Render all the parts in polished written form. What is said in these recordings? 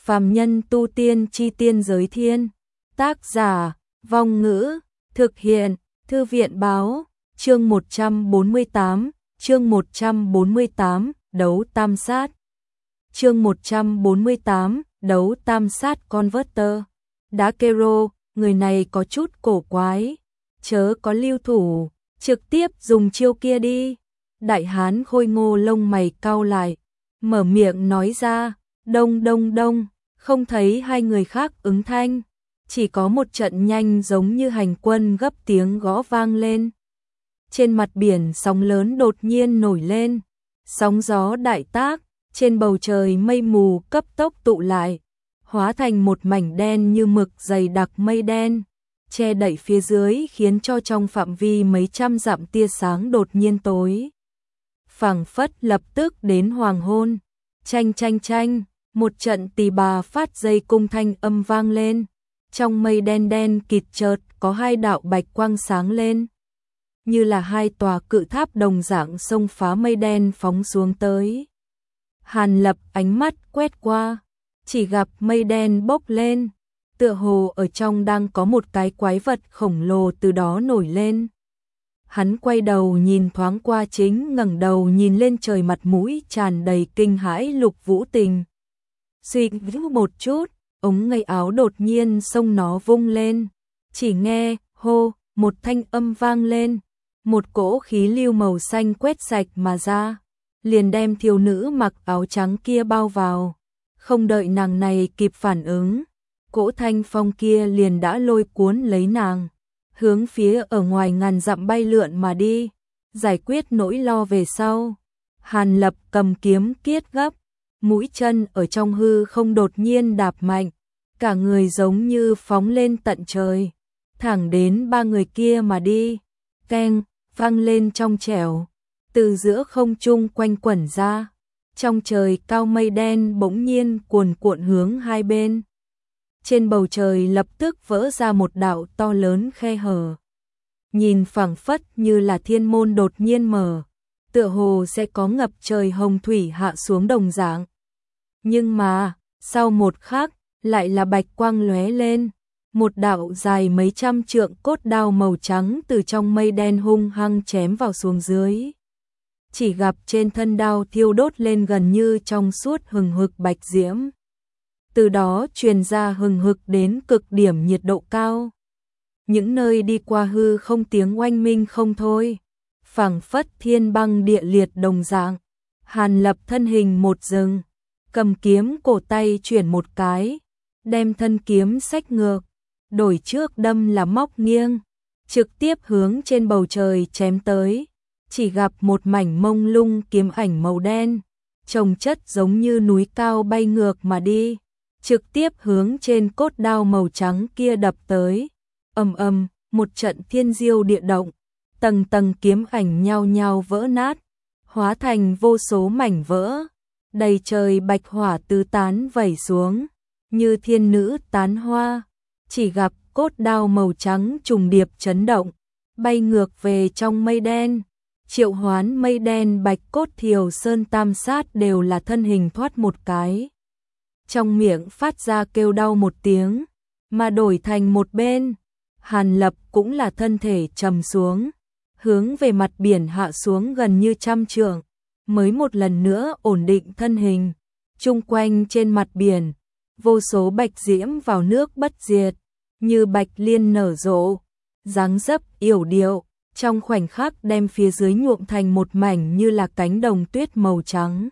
Phàm nhân tu tiên chi tiên giới thiên. Tác giả, Vong Ngữ, thực hiện, Thư viện báo, chương 148, đấu tam sát. Chương 148, đấu tam sát Converter. Đá Kero, người này có chút cổ quái, chớ có lưu thủ, trực tiếp dùng chiêu kia đi. Đại hán khôi ngô lông mày cau lại, mở miệng nói ra, đông đông đông, không thấy hai người khác ứng thanh, chỉ có một trận nhanh giống như hành quân gấp tiếng gõ vang lên. Trên mặt biển sóng lớn đột nhiên nổi lên, sóng gió đại tác, trên bầu trời mây mù cấp tốc tụ lại, hóa thành một mảnh đen như mực dày đặc mây đen, che đậy phía dưới khiến cho trong phạm vi mấy trăm dặm tia sáng đột nhiên tối. Phảng phất lập tức đến hoàng hôn, chanh chanh chanh, một trận tỳ bà phát dây cung thanh âm vang lên, trong mây đen đen kịt chợt có hai đạo bạch quang sáng lên, như là hai tòa cự tháp đồng dạng xông phá mây đen phóng xuống tới. Hàn Lập ánh mắt quét qua, chỉ gặp mây đen bốc lên, tựa hồ ở trong đang có một cái quái vật khổng lồ từ đó nổi lên. Hắn quay đầu nhìn thoáng qua, chính ngẩng đầu nhìn lên trời, mặt mũi tràn đầy kinh hãi. Lục Vũ Tình suy nghĩ một chút, ống ngay áo đột nhiên xông nó vung lên, chỉ nghe hô một thanh âm vang lên, một cỗ khí lưu màu xanh quét sạch mà ra, liền đem thiếu nữ mặc áo trắng kia bao vào. Không đợi nàng này kịp phản ứng, cỗ thanh phong kia liền đã lôi cuốn lấy nàng, hướng phía ở ngoài ngàn dặm bay lượn mà đi. Giải quyết nỗi lo về sau, Hàn Lập cầm kiếm kiết gấp, mũi chân ở trong hư không đột nhiên đạp mạnh, cả người giống như phóng lên tận trời, thẳng đến ba người kia mà đi. Keng, vang lên trong trẻo, từ giữa không trung quanh quẩn ra, trong trời cao mây đen bỗng nhiên cuồn cuộn hướng hai bên. Trên bầu trời lập tức vỡ ra một đạo to lớn khe hở, nhìn phảng phất như là thiên môn đột nhiên mở, tựa hồ sẽ có ngập trời hồng thủy hạ xuống đồng dạng. Nhưng mà, sau một khắc, lại là bạch quang lóe lên, một đạo dài mấy trăm trượng cốt đao màu trắng từ trong mây đen hung hăng chém vào xuống dưới. Chỉ gặp trên thân đao thiêu đốt lên gần như trong suốt hừng hực bạch diễm, từ đó truyền ra hừng hực đến cực điểm nhiệt độ cao. Những nơi đi qua hư không tiếng oanh minh không thôi, phảng phất thiên băng địa liệt đồng dạng. Hàn Lập thân hình một dừng, cầm kiếm cổ tay chuyển một cái, đem thân kiếm xách ngược, đổi trước đâm là móc nghiêng, trực tiếp hướng trên bầu trời chém tới. Chỉ gặp một mảnh mông lung kiếm ảnh màu đen, chồng chất giống như núi cao bay ngược mà đi, trực tiếp hướng trên cốt đao màu trắng kia đập tới. Ầm ầm, một trận thiên diêu địa động, tầng tầng kiếm ảnh nhao nhao vỡ nát, hóa thành vô số mảnh vỡ, đầy trời bạch hỏa tứ tán vẩy xuống, như thiên nữ tán hoa. Chỉ gặp cốt đao màu trắng trùng điệp chấn động, bay ngược về trong mây đen, triệu hoán mây đen bạch cốt thiều sơn tam sát đều là thân hình thoát một cái, trong miệng phát ra kêu đau một tiếng, mà đổi thành một bên. Hàn Lập cũng là thân thể trầm xuống, hướng về mặt biển hạ xuống gần như trăm trượng, mới một lần nữa ổn định thân hình. Chung quanh trên mặt biển, vô số bạch diễm vào nước bất diệt, như bạch liên nở rộ, dáng dấp yểu điệu, trong khoảnh khắc đem phía dưới nhuộm thành một mảnh như là cánh đồng tuyết màu trắng.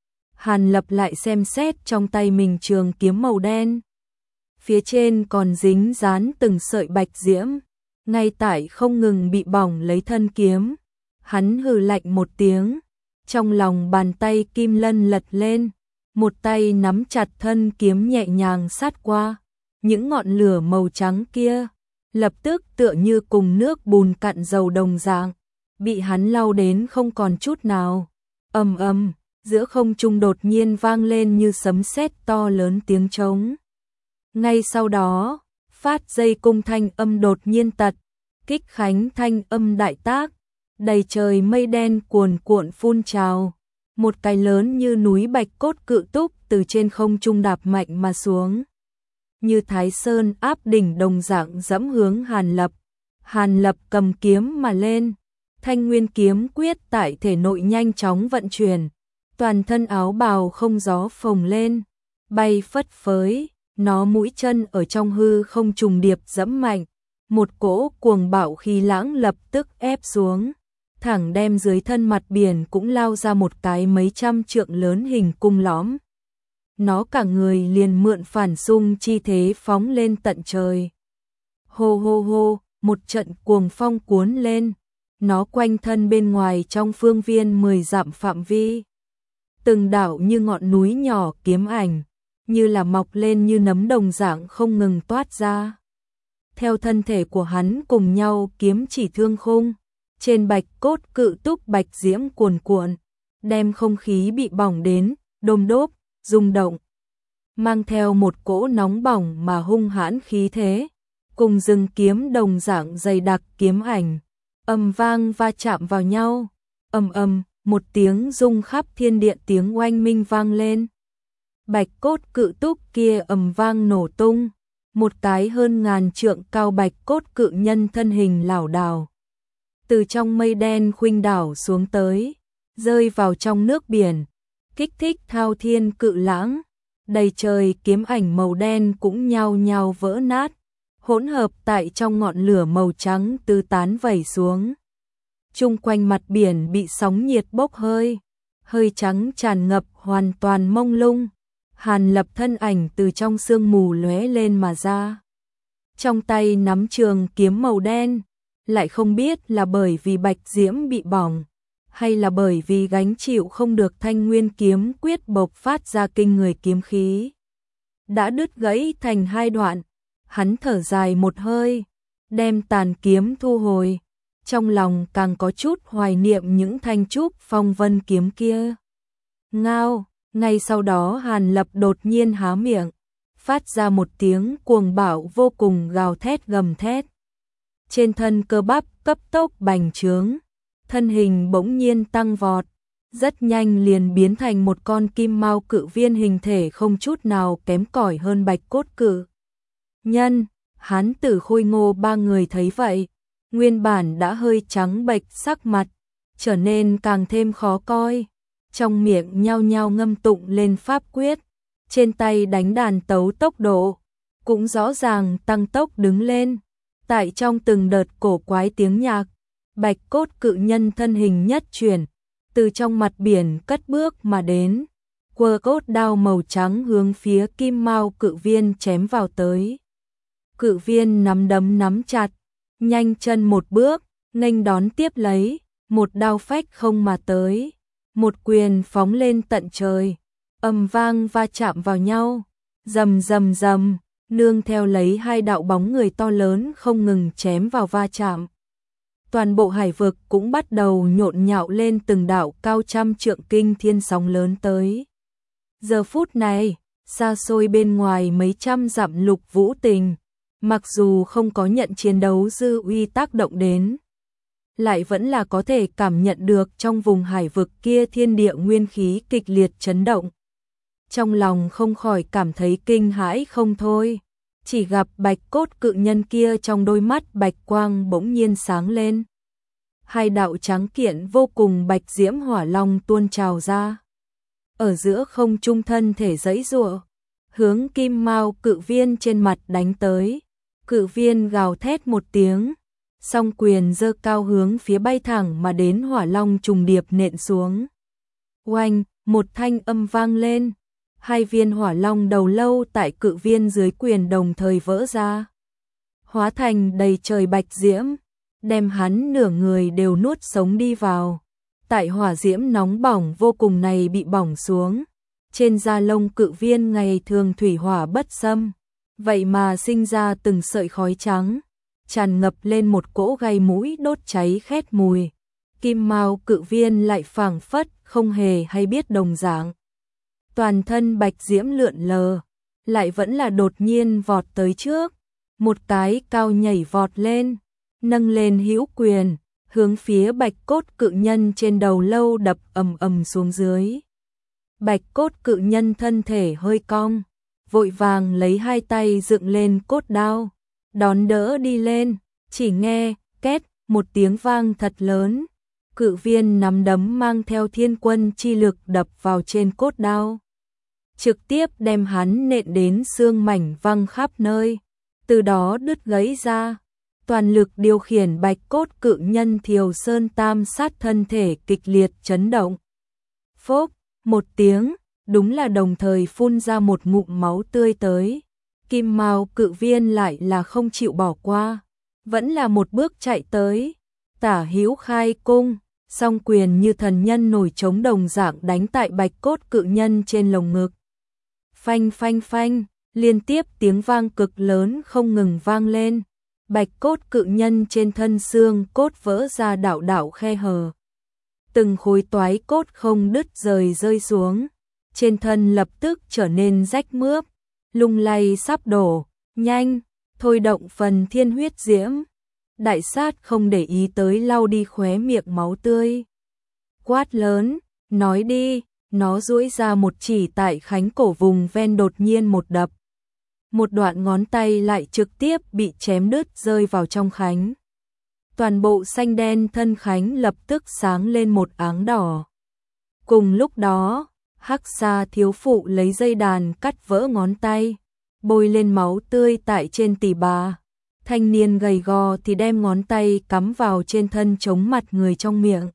Hàn Lập lại xem xét trong tay mình trường kiếm màu đen, phía trên còn dính dán từng sợi bạch diễm, ngay tại không ngừng bị bỏng lấy thân kiếm. Hắn hừ lạnh một tiếng, trong lòng bàn tay kim lân lật lên, một tay nắm chặt thân kiếm nhẹ nhàng sát qua. Những ngọn lửa màu trắng kia lập tức tựa như cùng nước bùn cặn dầu đồng dạng, bị hắn lau đến không còn chút nào. Ầm ầm, giữa không trung đột nhiên vang lên như sấm sét to lớn tiếng trống. Ngay sau đó, phát dây cung thanh âm đột nhiên tật, kích khánh thanh âm đại tác, đầy trời mây đen cuồn cuộn phun trào, một cái lớn như núi bạch cốt cự túc từ trên không trung đạp mạnh mà xuống. Như Thái Sơn áp đỉnh đồng dạng dẫm hướng Hàn Lập. Hàn Lập cầm kiếm mà lên, Thanh Nguyên kiếm quyết tại thể nội nhanh chóng vận chuyển, toàn thân áo bào không gió phồng lên, bay phất phới, nó mũi chân ở trong hư không trùng điệp dẫm mạnh, một cỗ cuồng bạo khí lãng lập tức ép xuống, thẳng đem dưới thân mặt biển cũng lao ra một cái mấy trăm trượng lớn hình cung lõm. Nó cả người liền mượn phản xung chi thế phóng lên tận trời. Hô hô hô, một trận cuồng phong cuốn lên, nó quanh thân bên ngoài trong phương viên 10 dặm phạm vi. Từng đảo như ngọn núi nhỏ kiếm ảnh, như là mọc lên như nấm đồng dạng không ngừng toát ra. Theo thân thể của hắn cùng nhau kiếm chỉ thương khung, trên bạch cốt cự túc bạch diễm cuồn cuộn, đem không khí bị bỏng đến, đôm đốp, rung động. Mang theo một cỗ nóng bỏng mà hung hãn khí thế, cùng rừng kiếm đồng dạng dày đặc kiếm ảnh, ầm vang va chạm vào nhau, ầm ầm, một tiếng rung khắp thiên địa tiếng oanh minh vang lên. Bạch cốt cự túc kia ầm vang nổ tung, một cái hơn ngàn trượng cao bạch cốt cự nhân thân hình lảo đảo từ trong mây đen khuynh đảo xuống tới, rơi vào trong nước biển, kích thích thao thiên cự lãng, đầy trời kiếm ảnh màu đen cũng nhao nhao vỡ nát, hỗn hợp tại trong ngọn lửa màu trắng tứ tán vẩy xuống. Chung quanh mặt biển bị sóng nhiệt bốc hơi, hơi trắng tràn ngập hoàn toàn mông lung. Hàn Lập thân ảnh từ trong sương mù lóe lên mà ra. Trong tay nắm trường kiếm màu đen, lại không biết là bởi vì bạch diễm bị bỏng, hay là bởi vì gánh chịu không được Thanh Nguyên kiếm quyết bộc phát ra kinh người kiếm khí. Đã đứt gãy thành hai đoạn, hắn thở dài một hơi, đem tàn kiếm thu hồi, trong lòng càng có chút hoài niệm những thanh trúc phong vân kiếm kia. Ngao, ngay sau đó Hàn Lập đột nhiên há miệng, phát ra một tiếng cuồng bạo vô cùng gào thét gầm thét. Trên thân cơ bắp cấp tốc bành trướng, thân hình bỗng nhiên tăng vọt, rất nhanh liền biến thành một con kim mao cự viên hình thể không chút nào kém cỏi hơn bạch cốt cự nhân. Hán Tử Khôi Ngô ba người thấy vậy, nguyên bản đã hơi trắng bệch sắc mặt, trở nên càng thêm khó coi, trong miệng nhao nhao ngâm tụng lên pháp quyết, trên tay đánh đàn tấu tốc độ, cũng rõ ràng tăng tốc đứng lên. Tại trong từng đợt cổ quái tiếng nhạc, bạch cốt cự nhân thân hình nhất chuyển, từ trong mặt biển cất bước mà đến, quơ cốt đao màu trắng hướng phía kim mao cự viên chém vào tới. Cự viên nắm đấm nắm chặt, nhanh chân một bước, nghênh đón tiếp lấy, một đao phách không mà tới, một quyền phóng lên tận trời, ầm vang va chạm vào nhau, rầm rầm rầm, nương theo lấy hai đạo bóng người to lớn không ngừng chém vào va chạm. Toàn bộ hải vực cũng bắt đầu nhộn nhạo lên từng đạo cao trăm trượng kinh thiên sóng lớn tới. Giờ phút này, xa xôi bên ngoài mấy trăm dặm Lục Vũ Tình, mặc dù không có nhận chiến đấu dư uy tác động đến, lại vẫn là có thể cảm nhận được trong vùng hải vực kia thiên địa nguyên khí kịch liệt chấn động. Trong lòng không khỏi cảm thấy kinh hãi không thôi, chỉ gặp bạch cốt cự nhân kia trong đôi mắt bạch quang bỗng nhiên sáng lên. Hai đạo trắng kiện vô cùng bạch diễm hỏa long tuôn trào ra. Ở giữa không trung thân thể giãy giụa, hướng kim mao cự viên trên mặt đánh tới. Cự viên gào thét một tiếng, song quyền giơ cao hướng phía bay thẳng mà đến hỏa long trùng điệp nện xuống. Oanh, một thanh âm vang lên, hai viên hỏa long đầu lâu tại cự viên dưới quyền đồng thời vỡ ra, hóa thành đầy trời bạch diễm, đem hắn nửa người đều nuốt sống đi vào. Tại hỏa diễm nóng bỏng vô cùng này bị bỏng xuống, trên da lông cự viên ngày thường thủy hỏa bất xâm, vậy mà sinh ra từng sợi khói trắng, tràn ngập lên một cỗ gai mũi đốt cháy khét mùi. Kim mao cự viên lại phảng phất không hề hay biết đồng dạng. Toàn thân bạch diễm lượn lờ, lại vẫn là đột nhiên vọt tới trước, một cái cao nhảy vọt lên, nâng lên hữu quyền, hướng phía bạch cốt cự nhân trên đầu lâu đập ầm ầm xuống dưới. Bạch cốt cự nhân thân thể hơi cong, vội vàng lấy hai tay dựng lên cốt đao, đón đỡ đi lên, chỉ nghe két một tiếng vang thật lớn, cự viên nắm đấm mang theo thiên quân chi lực đập vào trên cốt đao, trực tiếp đem hắn nện đến xương mảnh văng khắp nơi, từ đó đứt gãy ra. Toàn lực điều khiển bạch cốt cự nhân Thiều Sơn Tam Sát thân thể kịch liệt chấn động. Phốc, một tiếng, đúng là đồng thời phun ra một ngụm máu tươi tới. Kim Mao cự viên lại là không chịu bỏ qua, vẫn là một bước chạy tới, tả hữu khai cung, song quyền như thần nhân nổi trống đồng dạng đánh tại bạch cốt cự nhân trên lồng ngực. Phanh phanh phanh, liên tiếp tiếng vang cực lớn không ngừng vang lên. Bạch cốt cự nhân trên thân xương cốt vỡ ra đạo đạo khe hở. Từng khối toái cốt không đứt rơi xuống, trên thân lập tức trở nên rách mướp, lung lay sắp đổ, nhanh, thôi động phần thiên huyết diễm. Đại sát không để ý tới lau đi khóe miệng máu tươi. Quát lớn, nói đi, nó duỗi ra một chỉ tại khánh cổ vùng ven đột nhiên một đập. Một đoạn ngón tay lại trực tiếp bị chém đứt rơi vào trong khánh. Toàn bộ xanh đen thân khánh lập tức sáng lên một áng đỏ. Cùng lúc đó, Hắc Sa thiếu phụ lấy dây đàn cắt vỡ ngón tay, bôi lên máu tươi tại trên tỉ bà. Thanh niên gầy gò thì đem ngón tay cắm vào trên thân chống mặt người trong miệng.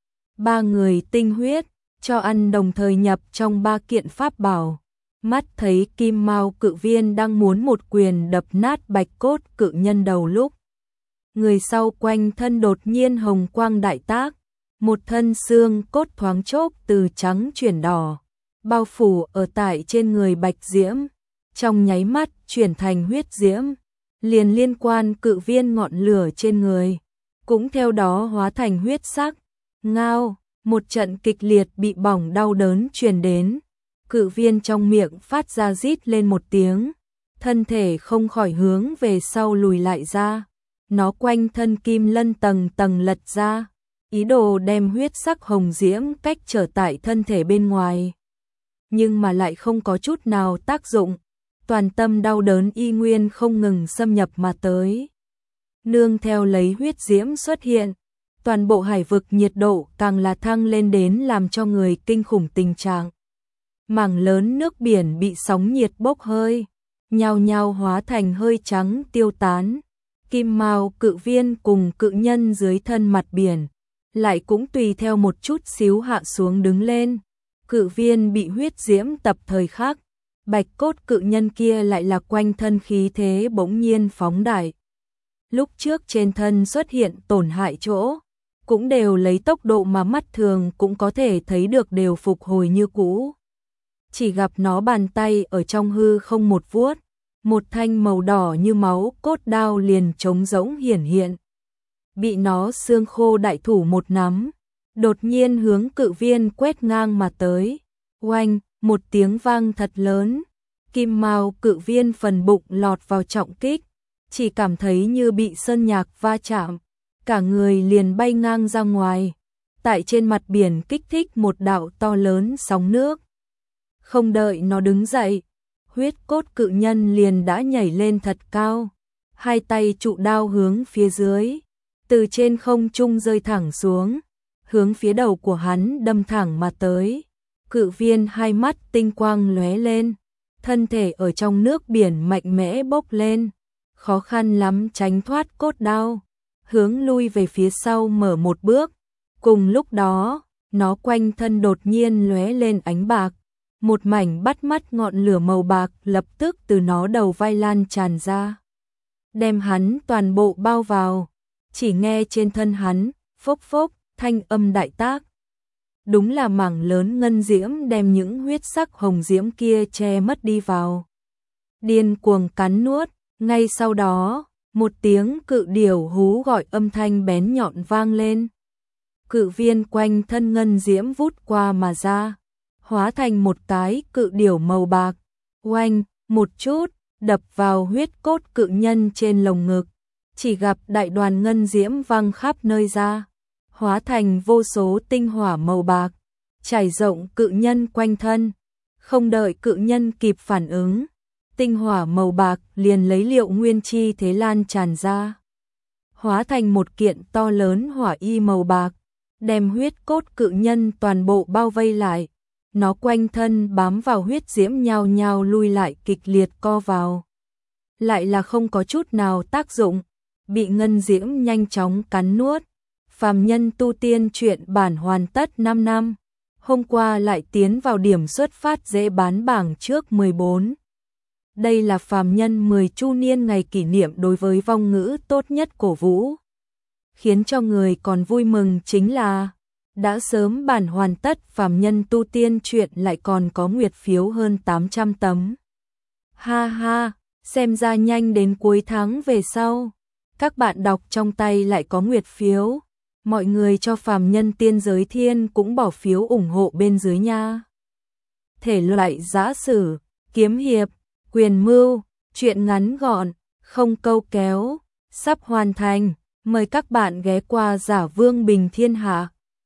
Ba người tinh huyết, cho ăn đồng thời nhập trong ba kiện pháp bảo. Mắt thấy Kim Mao cự viên đang muốn một quyền đập nát bạch cốt cự nhân đầu lúc. Người sau quanh thân đột nhiên hồng quang đại tác, một thân xương cốt thoáng chốc từ trắng chuyển đỏ, bao phủ ở tại trên người bạch diễm, trong nháy mắt chuyển thành huyết diễm, liền liên quan cự viên ngọn lửa trên người, cũng theo đó hóa thành huyết sắc. Ngao, một trận kịch liệt bị bỏng đau đớn truyền đến. Cự viên trong miệng phát ra rít lên một tiếng, thân thể không khỏi hướng về sau lùi lại ra. Nó quanh thân kim lân tầng tầng lật ra, ý đồ đem huyết sắc hồng diễm cách trở tại thân thể bên ngoài. Nhưng mà lại không có chút nào tác dụng, toàn tâm đau đớn y nguyên không ngừng xâm nhập mà tới. Nương theo lấy huyết diễm xuất hiện, toàn bộ hải vực nhiệt độ càng là thăng lên đến làm cho người kinh khủng tình trạng. Mảng lớn nước biển bị sóng nhiệt bốc hơi, nhao nhao hóa thành hơi trắng tiêu tán. Kim Mao cự viên cùng cự nhân dưới thân mặt biển, lại cũng tùy theo một chút xíu hạ xuống đứng lên. Cự viên bị huyết diễm tập thời khắc, bạch cốt cự nhân kia lại là quanh thân khí thế bỗng nhiên phóng đại. Lúc trước trên thân xuất hiện tổn hại chỗ, cũng đều lấy tốc độ mà mắt thường cũng có thể thấy được đều phục hồi như cũ. Chỉ gặp nó bàn tay ở trong hư không một vuốt, một thanh màu đỏ như máu cốt đao liền trống rỗng hiển hiện. Bị nó xương khô đại thủ một nắm, đột nhiên hướng cự viên quét ngang mà tới. Oanh, một tiếng vang thật lớn, Kim Mao cự viên phần bụng lọt vào trọng kích, chỉ cảm thấy như bị sơn nhạc va chạm, cả người liền bay ngang ra ngoài, tại trên mặt biển kích thích một đạo to lớn sóng nước. Không đợi nó đứng dậy, huyết cốt cự nhân liền đã nhảy lên thật cao, hai tay trụ đao hướng phía dưới, từ trên không trung rơi thẳng xuống, hướng phía đầu của hắn đâm thẳng mà tới. Cự viên hai mắt tinh quang lóe lên, thân thể ở trong nước biển mạnh mẽ bốc lên, khó khăn lắm tránh thoát cốt đao, hướng lui về phía sau mở một bước. Cùng lúc đó, nó quanh thân đột nhiên lóe lên ánh bạc, một mảnh bắt mắt ngọn lửa màu bạc lập tức từ nó đầu vai lan tràn ra, đem hắn toàn bộ bao vào. Chỉ nghe trên thân hắn, phốc phốc, thanh âm đại tác. Đúng là mảng lớn ngân diễm đem những huyết sắc hồng diễm kia che mất đi vào. Điên cuồng cắn nuốt, ngay sau đó, một tiếng cự điểu hú gọi âm thanh bén nhọn vang lên. Cự viên quanh thân ngân diễm vút qua mà ra, hóa thành một cái cự điểu màu bạc, oanh, một chút, đập vào huyết cốt cự nhân trên lồng ngực. chỉ gặp đại đoàn ngân diễm văng khắp nơi ra, hóa thành vô số tinh hỏa màu bạc, trải rộng cự nhân quanh thân. Không đợi cự nhân kịp phản ứng, tinh hỏa màu bạc liền lấy liệu nguyên chi thế lan tràn ra, hóa thành một kiện to lớn hỏa y màu bạc, đem huyết cốt cự nhân toàn bộ bao vây lại. Nó quanh thân bám vào huyết diễm nhao nhao lui lại kịch liệt co vào. Lại là không có chút nào tác dụng, bị ngân diễm nhanh chóng cắn nuốt. Phàm nhân tu tiên truyện bản hoàn tất 5 năm. Hôm qua lại tiến vào điểm xuất phát dễ bán bảng trước 14. Đây là phàm nhân 10 chu niên ngày kỷ niệm đối với vong ngữ tốt nhất cổ vũ. Khiến cho người còn vui mừng chính là đã sớm bản hoàn tất phàm nhân tu tiên truyện lại còn có nguyệt phiếu hơn 800 tấm. Ha ha, xem ra nhanh đến cuối tháng về sau, các bạn đọc trong tay lại có nguyệt phiếu. Mọi người cho phàm nhân tiên giới thiên cũng bỏ phiếu ủng hộ bên dưới nha. Thể loại giã sử, kiếm hiệp, quyền mưu, truyện ngắn gọn, không câu kéo, sắp hoàn thành. Mời các bạn ghé qua Giả Vương Bình Thiên Hạ.